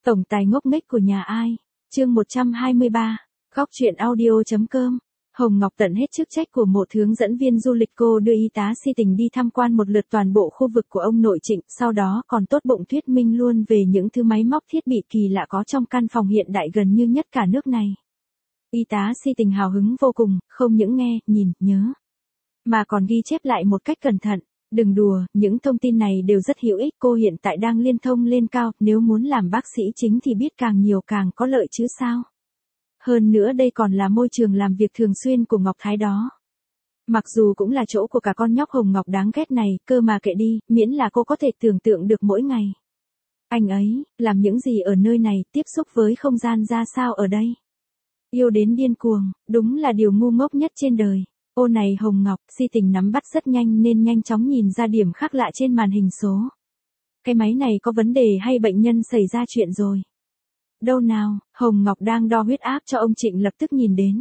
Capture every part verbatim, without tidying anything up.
Tổng tài ngốc nghếch của nhà ai? Chương một trăm hai mươi ba. Góc truyện audio.com. Hồng Ngọc tận hết chức trách của một hướng dẫn viên du lịch, cô đưa y tá Si Tình đi tham quan một lượt toàn bộ khu vực của ông nội Trịnh, sau đó còn tốt bụng thuyết minh luôn về những thứ máy móc thiết bị kỳ lạ có trong căn phòng hiện đại gần như nhất cả nước này. Y tá Si Tình hào hứng vô cùng, không những nghe, nhìn, nhớ, mà còn ghi chép lại một cách cẩn thận. Đừng đùa, những thông tin này đều rất hữu ích, cô hiện tại đang liên thông lên cao, nếu muốn làm bác sĩ chính thì biết càng nhiều càng có lợi chứ sao. Hơn nữa đây còn là môi trường làm việc thường xuyên của Ngọc Thái đó. Mặc dù cũng là chỗ của cả con nhóc Hồng Ngọc đáng ghét này, cơ mà kệ đi, miễn là cô có thể tưởng tượng được mỗi ngày anh ấy làm những gì ở nơi này, tiếp xúc với không gian ra sao ở đây. Yêu đến điên cuồng, đúng là điều ngu ngốc nhất trên đời. Ô này Hồng Ngọc, Si Tình nắm bắt rất nhanh nên nhanh chóng nhìn ra điểm khác lạ trên màn hình số. Cái máy này có vấn đề hay bệnh nhân xảy ra chuyện rồi? Đâu nào, Hồng Ngọc đang đo huyết áp cho ông Trịnh lập tức nhìn đến.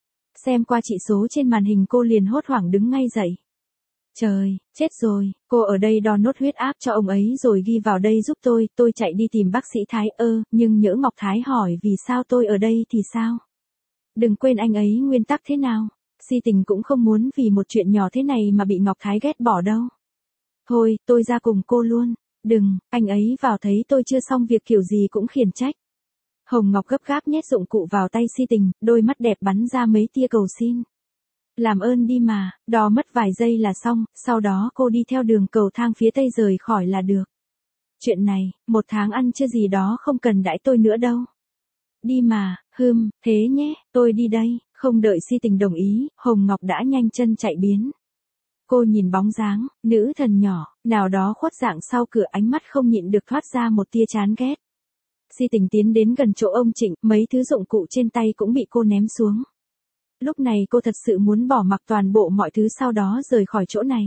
Xem qua chỉ số trên màn hình cô liền hốt hoảng đứng ngay dậy. Trời, chết rồi, cô ở đây đo nốt huyết áp cho ông ấy rồi ghi vào đây giúp tôi, tôi chạy đi tìm bác sĩ Thái ơ, nhưng nhỡ Ngọc Thái hỏi vì sao tôi ở đây thì sao? Đừng quên anh ấy nguyên tắc thế nào. Si Tình cũng không muốn vì một chuyện nhỏ thế này mà bị Ngọc Thái ghét bỏ đâu. Thôi, tôi ra cùng cô luôn. Đừng, anh ấy vào thấy tôi chưa xong việc kiểu gì cũng khiển trách. Hồng Ngọc gấp gáp nhét dụng cụ vào tay Si Tình, đôi mắt đẹp bắn ra mấy tia cầu xin. Làm ơn đi mà, đo mất vài giây là xong, sau đó cô đi theo đường cầu thang phía tây rời khỏi là được. Chuyện này, một tháng ăn chưa gì đó không cần đãi tôi nữa đâu. Đi mà, hừm, thế nhé, tôi đi đây. Không đợi Si Tình đồng ý, Hồng Ngọc đã nhanh chân chạy biến. Cô nhìn bóng dáng, nữ thần nhỏ, nào đó khuất dạng sau cửa, ánh mắt không nhịn được thoát ra một tia chán ghét. Si Tình tiến đến gần chỗ ông Trịnh, mấy thứ dụng cụ trên tay cũng bị cô ném xuống. Lúc này cô thật sự muốn bỏ mặc toàn bộ mọi thứ sau đó rời khỏi chỗ này.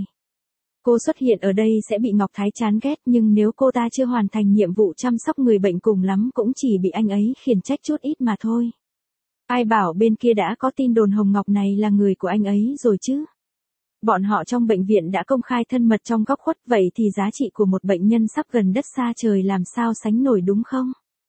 Cô xuất hiện ở đây sẽ bị Ngọc Thái chán ghét, nhưng nếu cô ta chưa hoàn thành nhiệm vụ chăm sóc người bệnh cùng lắm cũng chỉ bị anh ấy khiển trách chút ít mà thôi. Ai bảo bên kia đã có tin đồn Hồng Ngọc này là người của anh ấy rồi chứ. Bọn họ trong bệnh viện đã công khai thân mật trong góc khuất, vậy thì giá trị của một bệnh nhân sắp gần đất xa trời làm sao sánh nổi đúng không?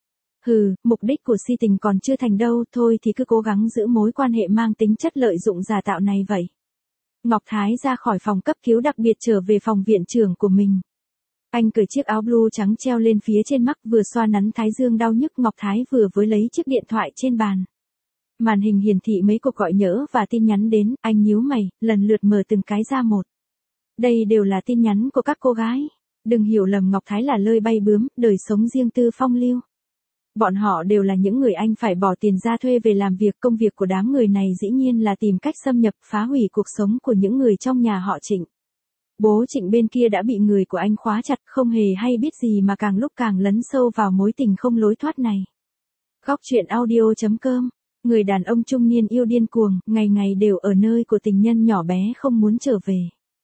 Hừ, mục đích của Si Tình còn chưa thành đâu, thôi thì cứ cố gắng giữ mối quan hệ mang tính chất lợi dụng giả tạo này vậy. Ngọc Thái ra khỏi phòng cấp cứu đặc biệt trở về phòng viện trưởng của mình. Anh cởi chiếc áo blue trắng treo lên phía trên mắt, vừa xoa nắn thái dương đau nhức. Ngọc Thái vừa với lấy chiếc điện thoại trên bàn. Màn hình hiển thị mấy cuộc gọi nhỡ và tin nhắn đến, anh nhíu mày, lần lượt mở từng cái ra một. Đây đều là tin nhắn của các cô gái. Đừng hiểu lầm Ngọc Thái là lơi bay bướm, đời sống riêng tư phong lưu. Bọn họ đều là những người anh phải bỏ tiền ra thuê về làm việc. Công việc của đám người này dĩ nhiên là tìm cách xâm nhập, phá hủy cuộc sống của những người trong nhà họ Trịnh. Bố Trịnh bên kia đã bị người của anh khóa chặt, không hề hay biết gì mà càng lúc càng lấn sâu vào mối tình không lối thoát này. Góc truyện audio.com. Người đàn ông trung niên yêu điên cuồng, ngày ngày đều ở nơi của tình nhân nhỏ bé không muốn trở về.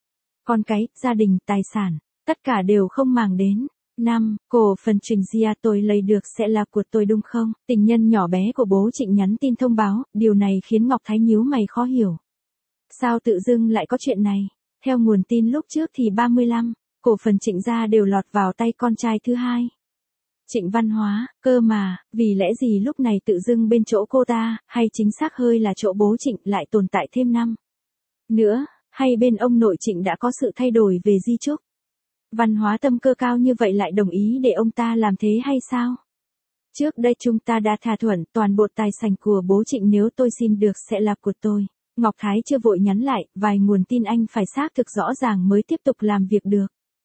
Con cái, gia đình, tài sản, tất cả đều không màng đến. năm. Cổ phần Trịnh Gia tôi lấy được sẽ là của tôi đúng không? Tình nhân nhỏ bé của bố Trịnh nhắn tin thông báo, điều này khiến Ngọc Thái nhíu mày khó hiểu. Sao tự dưng lại có chuyện này? Theo nguồn tin lúc trước thì ba mươi lăm, cổ phần Trịnh Gia đều lọt vào tay con trai thứ hai. Trịnh Văn Hóa, cơ mà, vì lẽ gì lúc này tự dưng bên chỗ cô ta, hay chính xác hơi là chỗ bố Trịnh lại tồn tại thêm năm nữa, hay bên ông nội Trịnh đã có sự thay đổi về di chúc? Văn Hóa tâm cơ cao như vậy lại đồng ý để ông ta làm thế hay sao? Trước đây chúng ta đã thỏa thuận toàn bộ tài sản của bố Trịnh nếu tôi xin được sẽ là của tôi. Ngọc Thái chưa vội nhắn lại, vài nguồn tin anh phải xác thực rõ ràng mới tiếp tục làm việc được.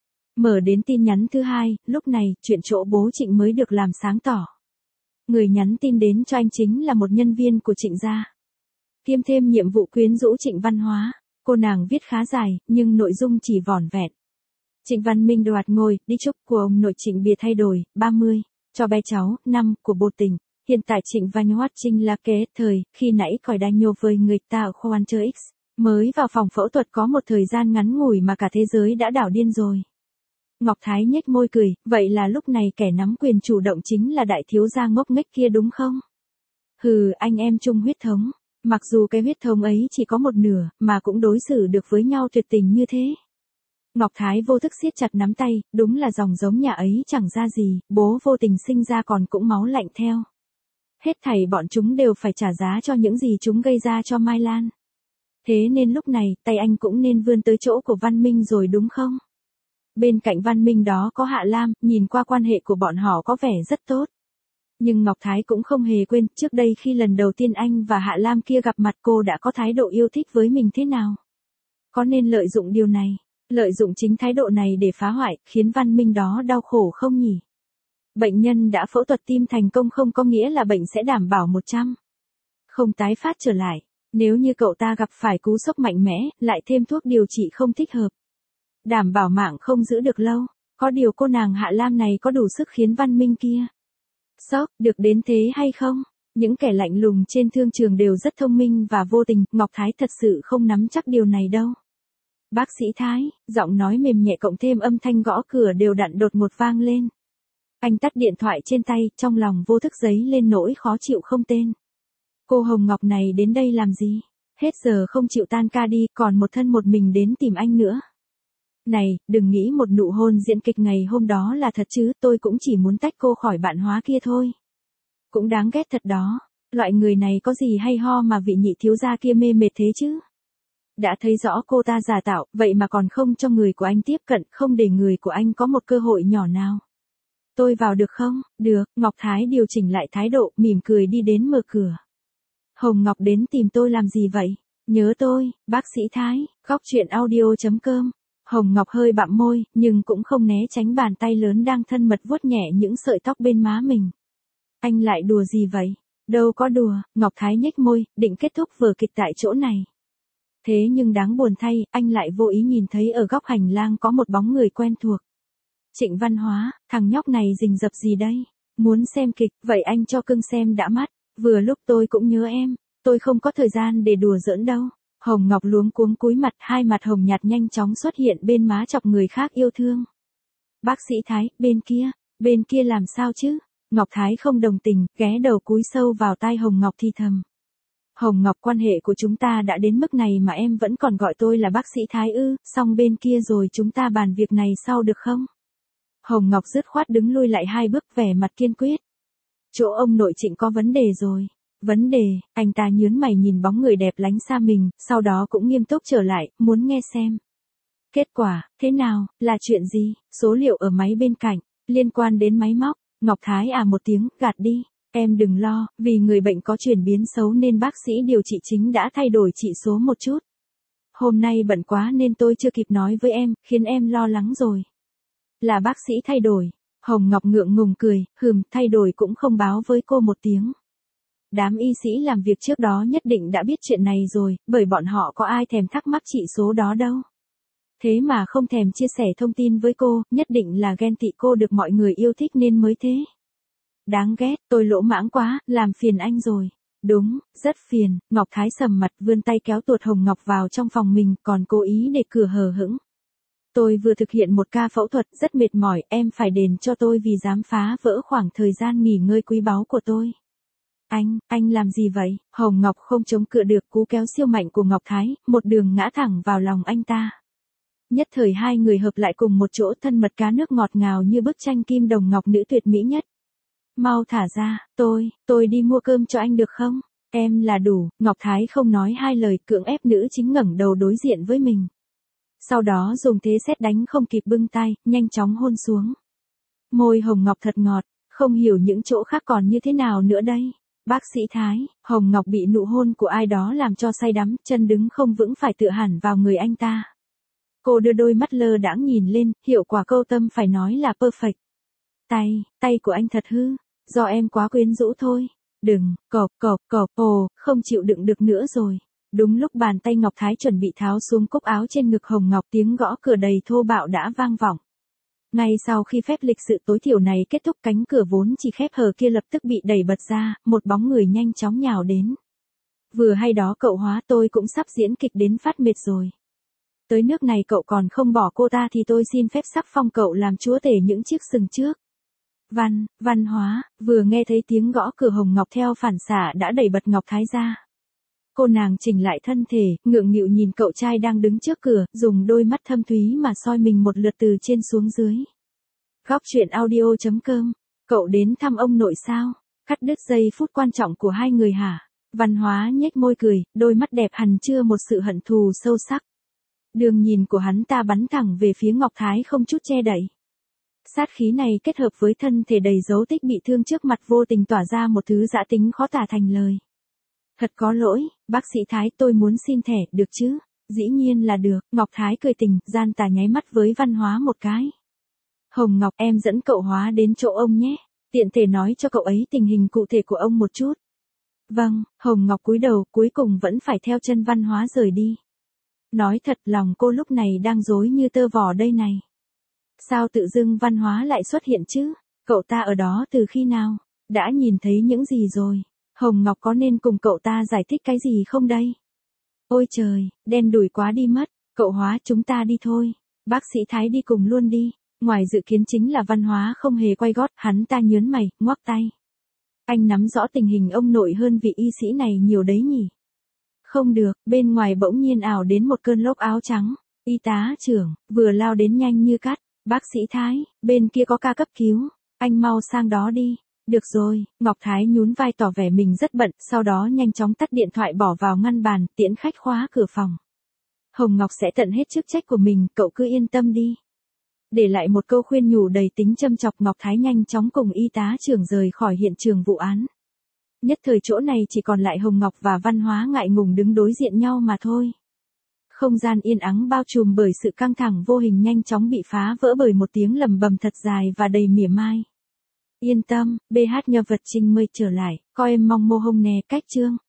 Mở đến tin nhắn thứ hai, lúc này, chuyện chỗ bố Trịnh mới được làm sáng tỏ. Người nhắn tin đến cho anh chính là một nhân viên của Trịnh Gia. Kiêm thêm nhiệm vụ quyến rũ Trịnh Văn Hóa. Cô nàng viết khá dài, nhưng nội dung chỉ vỏn vẹn. Trịnh Văn Minh đoạt ngôi, đi chúc của ông nội Trịnh bìa thay đổi, ba mươi, cho bé cháu, năm, của bồ tình. Hiện tại Trịnh Văn Hóa Trinh là kế thời, khi nãy còi đa nhô với người ta ở khoa Hunter X. Mới vào phòng phẫu thuật có một thời gian ngắn ngủi mà cả thế giới đã đảo điên rồi. Ngọc Thái nhếch môi cười, vậy là lúc này kẻ nắm quyền chủ động chính là đại thiếu gia ngốc nghếch kia đúng không? Hừ, anh em chung huyết thống, mặc dù cái huyết thống ấy chỉ có một nửa, mà cũng đối xử được với nhau tuyệt tình như thế. Ngọc Thái vô thức siết chặt nắm tay, đúng là dòng giống nhà ấy chẳng ra gì, bố vô tình sinh ra còn cũng máu lạnh theo. Hết thảy bọn chúng đều phải trả giá cho những gì chúng gây ra cho Mai Lan. Thế nên lúc này, tay anh cũng nên vươn tới chỗ của Văn Minh rồi đúng không? Bên cạnh Văn Minh đó có Hạ Lam, nhìn qua quan hệ của bọn họ có vẻ rất tốt. Nhưng Ngọc Thái cũng không hề quên, trước đây khi lần đầu tiên anh và Hạ Lam kia gặp mặt cô đã có thái độ yêu thích với mình thế nào. Có nên lợi dụng điều này, lợi dụng chính thái độ này để phá hoại, khiến Văn Minh đó đau khổ không nhỉ? Bệnh nhân đã phẫu thuật tim thành công không có nghĩa là bệnh sẽ đảm bảo một trăm không tái phát trở lại. Nếu như cậu ta gặp phải cú sốc mạnh mẽ, lại thêm thuốc điều trị không thích hợp, đảm bảo mạng không giữ được lâu. Có điều cô nàng Hạ Lam này có đủ sức khiến Văn Minh kia sốc được đến thế hay không? Những kẻ lạnh lùng trên thương trường đều rất thông minh và vô tình, Ngọc Thái thật sự không nắm chắc điều này đâu. Bác sĩ Thái, giọng nói mềm nhẹ cộng thêm âm thanh gõ cửa đều đặn đột ngột vang lên. Anh tắt điện thoại trên tay, trong lòng vô thức dấy lên nỗi khó chịu không tên. Cô Hồng Ngọc này đến đây làm gì? Hết giờ không chịu tan ca đi, còn một thân một mình đến tìm anh nữa. Này, đừng nghĩ một nụ hôn diễn kịch ngày hôm đó là thật chứ, tôi cũng chỉ muốn tách cô khỏi bạn hóa kia thôi. Cũng đáng ghét thật đó, loại người này có gì hay ho mà vị nhị thiếu gia kia mê mệt thế chứ? Đã thấy rõ cô ta giả tạo, vậy mà còn không cho người của anh tiếp cận, không để người của anh có một cơ hội nhỏ nào. Tôi vào được không? Được, Ngọc Thái điều chỉnh lại thái độ, mỉm cười đi đến mở cửa. Hồng Ngọc đến tìm tôi làm gì vậy? Nhớ tôi, bác sĩ Thái, góc chuyện audio chấm com. Hồng Ngọc hơi bặm môi, nhưng cũng không né tránh bàn tay lớn đang thân mật vuốt nhẹ những sợi tóc bên má mình. Anh lại đùa gì vậy? Đâu có đùa, Ngọc Thái nhếch môi, định kết thúc vở kịch tại chỗ này. Thế nhưng đáng buồn thay, anh lại vô ý nhìn thấy ở góc hành lang có một bóng người quen thuộc. Trịnh Văn Hóa, thằng nhóc này rình rập gì đây? Muốn xem kịch, vậy anh cho cưng xem đã mắt. Vừa lúc tôi cũng nhớ em, tôi không có thời gian để đùa giỡn đâu. Hồng Ngọc luống cuống cúi mặt, hai mặt hồng nhạt nhanh chóng xuất hiện bên má chọc người khác yêu thương. Bác sĩ Thái, bên kia, bên kia làm sao chứ? Ngọc Thái không đồng tình, ghé đầu cúi sâu vào tai Hồng Ngọc thì thầm. Hồng Ngọc, quan hệ của chúng ta đã đến mức này mà em vẫn còn gọi tôi là bác sĩ Thái ư, xong bên kia rồi chúng ta bàn việc này sau được không? Hồng Ngọc dứt khoát đứng lui lại hai bước, vẻ mặt kiên quyết. Chỗ ông nội Trịnh có vấn đề rồi. Vấn đề, anh ta nhướng mày nhìn bóng người đẹp lánh xa mình, sau đó cũng nghiêm túc trở lại, muốn nghe xem. Kết quả, thế nào, là chuyện gì, số liệu ở máy bên cạnh, liên quan đến máy móc. Ngọc Thái à một tiếng, gạt đi. Em đừng lo, vì người bệnh có chuyển biến xấu nên bác sĩ điều trị chính đã thay đổi chỉ số một chút. Hôm nay bận quá nên tôi chưa kịp nói với em, khiến em lo lắng rồi. Là bác sĩ thay đổi. Hồng Ngọc ngượng ngùng cười, hừm, thay đổi cũng không báo với cô một tiếng. Đám y sĩ làm việc trước đó nhất định đã biết chuyện này rồi, bởi bọn họ có ai thèm thắc mắc chỉ số đó đâu. Thế mà không thèm chia sẻ thông tin với cô, nhất định là ghen tị cô được mọi người yêu thích nên mới thế. Đáng ghét, tôi lỗ mãng quá, làm phiền anh rồi. Đúng, rất phiền. Ngọc Thái sầm mặt vươn tay kéo tuột Hồng Ngọc vào trong phòng mình, còn cố ý để cửa hờ hững. Tôi vừa thực hiện một ca phẫu thuật rất mệt mỏi, em phải đền cho tôi vì dám phá vỡ khoảng thời gian nghỉ ngơi quý báu của tôi. Anh, anh làm gì vậy? Hồng Ngọc không chống cự được cú kéo siêu mạnh của Ngọc Thái, một đường ngã thẳng vào lòng anh ta. Nhất thời hai người hợp lại cùng một chỗ, thân mật cá nước ngọt ngào như bức tranh kim đồng ngọc nữ tuyệt mỹ nhất. Mau thả ra, tôi, tôi đi mua cơm cho anh được không? Em là đủ. Ngọc Thái không nói hai lời, cưỡng ép nữ chính ngẩng đầu đối diện với mình. Sau đó dùng thế sét đánh không kịp bưng tay, nhanh chóng hôn xuống. Môi Hồng Ngọc thật ngọt, không hiểu những chỗ khác còn như thế nào nữa đây. Bác sĩ Thái, Hồng Ngọc bị nụ hôn của ai đó làm cho say đắm, chân đứng không vững phải tựa hẳn vào người anh ta. Cô đưa đôi mắt lơ đãng nhìn lên, hiệu quả câu tâm phải nói là perfect. Tay, tay của anh thật hư, do em quá quyến rũ thôi. Đừng, cộp, cộp, cộp, ồ, không chịu đựng được nữa rồi. Đúng lúc bàn tay Ngọc Thái chuẩn bị tháo xuống cúc áo trên ngực Hồng Ngọc, tiếng gõ cửa đầy thô bạo đã vang vọng. Ngay sau khi phép lịch sự tối thiểu này kết thúc, cánh cửa vốn chỉ khép hờ kia lập tức bị đẩy bật ra, một bóng người nhanh chóng nhào đến. Vừa hay đó cậu Hóa, tôi cũng sắp diễn kịch đến phát mệt rồi. Tới nước này cậu còn không bỏ cô ta thì tôi xin phép sắc phong cậu làm chúa tể những chiếc sừng trước. Văn, Văn Hóa, vừa nghe thấy tiếng gõ cửa Hồng Ngọc theo phản xạ đã đẩy bật Ngọc Thái ra. Cô nàng chỉnh lại thân thể, ngượng nghịu nhìn cậu trai đang đứng trước cửa, dùng đôi mắt thâm thúy mà soi mình một lượt từ trên xuống dưới. Góc truyện audio chấm com. Cậu đến thăm ông nội sao? Cắt đứt giây phút quan trọng của hai người hả? Văn Hóa nhếch môi cười, đôi mắt đẹp hằn chưa một sự hận thù sâu sắc. Đường nhìn của hắn ta bắn thẳng về phía Ngọc Thái không chút che đậy. Sát khí này kết hợp với thân thể đầy dấu tích bị thương trước mặt vô tình tỏa ra một thứ dã tính khó tả thành lời. Thật có lỗi, bác sĩ Thái, tôi muốn xin thẻ, được chứ? Dĩ nhiên là được, Ngọc Thái cười tình, gian tà nháy mắt với Văn Hóa một cái. Hồng Ngọc, em dẫn cậu Hóa đến chỗ ông nhé, tiện thể nói cho cậu ấy tình hình cụ thể của ông một chút. Vâng, Hồng Ngọc cúi đầu, cuối cùng vẫn phải theo chân Văn Hóa rời đi. Nói thật, lòng cô lúc này đang rối như tơ vò đây này. Sao tự dưng Văn Hóa lại xuất hiện chứ? Cậu ta ở đó từ khi nào? Đã nhìn thấy những gì rồi? Hồng Ngọc có nên cùng cậu ta giải thích cái gì không đây? Ôi trời, đen đủi quá đi mất. Cậu Hóa, chúng ta đi thôi. Bác sĩ Thái đi cùng luôn đi. Ngoài dự kiến chính là Văn Hóa không hề quay gót, hắn ta nhớn mày, ngoắc tay. Anh nắm rõ tình hình ông nội hơn vị y sĩ này nhiều đấy nhỉ? Không được, bên ngoài bỗng nhiên ảo đến một cơn lốc áo trắng. Y tá trưởng, vừa lao đến nhanh như cắt. Bác sĩ Thái, bên kia có ca cấp cứu. Anh mau sang đó đi. Được rồi, Ngọc Thái nhún vai tỏ vẻ mình rất bận, sau đó nhanh chóng tắt điện thoại bỏ vào ngăn bàn, tiễn khách khóa cửa phòng. Hồng Ngọc sẽ tận hết chức trách của mình, cậu cứ yên tâm đi. Để lại một câu khuyên nhủ đầy tính châm chọc, Ngọc Thái nhanh chóng cùng y tá trưởng rời khỏi hiện trường vụ án. Nhất thời chỗ này chỉ còn lại Hồng Ngọc và Văn Hóa ngại ngùng đứng đối diện nhau mà thôi. Không gian yên ắng bao trùm bởi sự căng thẳng vô hình nhanh chóng bị phá vỡ bởi một tiếng lầm bầm thật dài và đầy mỉa mai. Yên tâm, bê hát nhân vật Trinh mới trở lại, coi em mong mô hông nè cách chương.